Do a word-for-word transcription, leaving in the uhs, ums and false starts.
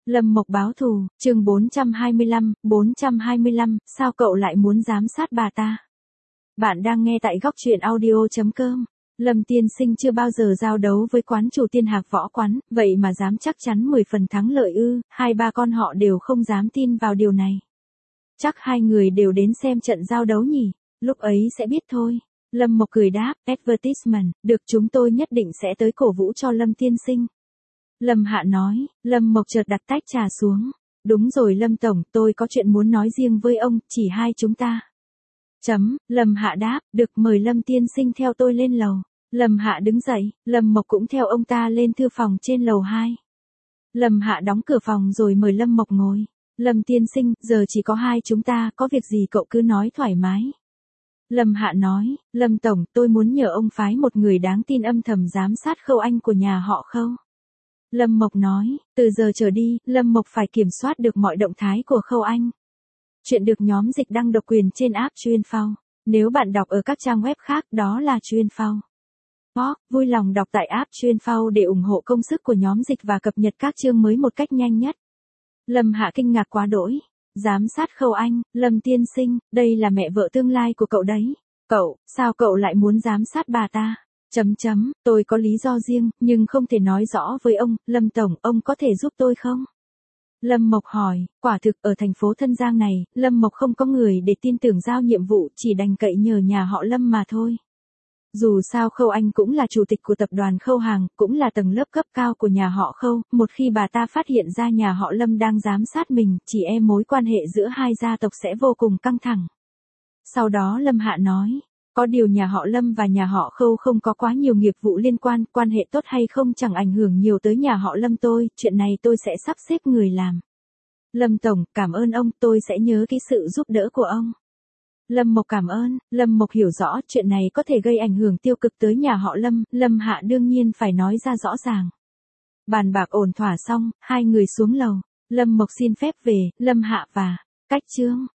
Lâm Mộc báo thù, chương bốn trăm hai mươi lăm, bốn trăm hai mươi lăm, sao cậu lại muốn giám sát bà ta? Bạn đang nghe tại góc truyện audio chấm com. Lâm tiên sinh chưa bao giờ giao đấu với quán chủ Tiên Hạc Võ Quán, vậy mà dám chắc chắn mười phần thắng lợi ư? Hai ba con họ đều không dám tin vào điều này. Chắc hai người đều đến xem trận giao đấu nhỉ, lúc ấy sẽ biết thôi. Lâm Mộc cười đáp, advertisement, được, chúng tôi nhất định sẽ tới cổ vũ cho Lâm tiên sinh. Lâm Hạ nói. Lâm Mộc chợt đặt tách trà xuống. Đúng rồi Lâm Tổng, tôi có chuyện muốn nói riêng với ông, chỉ hai chúng ta. Chấm, Lâm Hạ đáp, được, mời Lâm tiên sinh theo tôi lên lầu. Lâm Hạ đứng dậy, Lâm Mộc cũng theo ông ta lên thư phòng trên lầu hai. Lâm Hạ đóng cửa phòng rồi mời Lâm Mộc ngồi. Lâm tiên sinh, giờ chỉ có hai chúng ta, có việc gì cậu cứ nói thoải mái. Lâm Hạ nói, Lâm Tổng, tôi muốn nhờ ông phái một người đáng tin âm thầm giám sát Khâu Anh của nhà họ Khâu. Lâm Mộc nói, từ giờ trở đi, Lâm Mộc phải kiểm soát được mọi động thái của Khâu Anh. Chuyện được nhóm dịch đăng độc quyền trên app Chuyên Phao. Nếu bạn đọc ở các trang web khác, đó là Chuyên Phao. Hoặc, vui lòng đọc tại app Chuyên Phao để ủng hộ công sức của nhóm dịch và cập nhật các chương mới một cách nhanh nhất. Lâm Hạ kinh ngạc quá đỗi. Giám sát Khâu Anh, Lâm tiên sinh, đây là mẹ vợ tương lai của cậu đấy. Cậu, sao cậu lại muốn giám sát bà ta? Chấm chấm, tôi có lý do riêng, nhưng không thể nói rõ với ông. Lâm Tổng, ông có thể giúp tôi không? Lâm Mộc hỏi, quả thực ở thành phố Thân Giang này, Lâm Mộc không có người để tin tưởng giao nhiệm vụ, chỉ đành cậy nhờ nhà họ Lâm mà thôi. Dù sao Khâu Anh cũng là chủ tịch của tập đoàn Khâu Hàng, cũng là tầng lớp cấp cao của nhà họ Khâu, một khi bà ta phát hiện ra nhà họ Lâm đang giám sát mình, chỉ e mối quan hệ giữa hai gia tộc sẽ vô cùng căng thẳng. Sau đó Lâm Hạ nói, có điều nhà họ Lâm và nhà họ Khâu không có quá nhiều nghiệp vụ liên quan, quan hệ tốt hay không chẳng ảnh hưởng nhiều tới nhà họ Lâm tôi, chuyện này tôi sẽ sắp xếp người làm. Lâm Tổng, cảm ơn ông, tôi sẽ nhớ cái sự giúp đỡ của ông. Lâm Mộc cảm ơn. Lâm Mộc hiểu rõ chuyện này có thể gây ảnh hưởng tiêu cực tới nhà họ Lâm, Lâm Hạ đương nhiên phải nói ra rõ ràng. Bàn bạc ổn thỏa xong, hai người xuống lầu. Lâm Mộc xin phép về, Lâm Hạ và cách chương.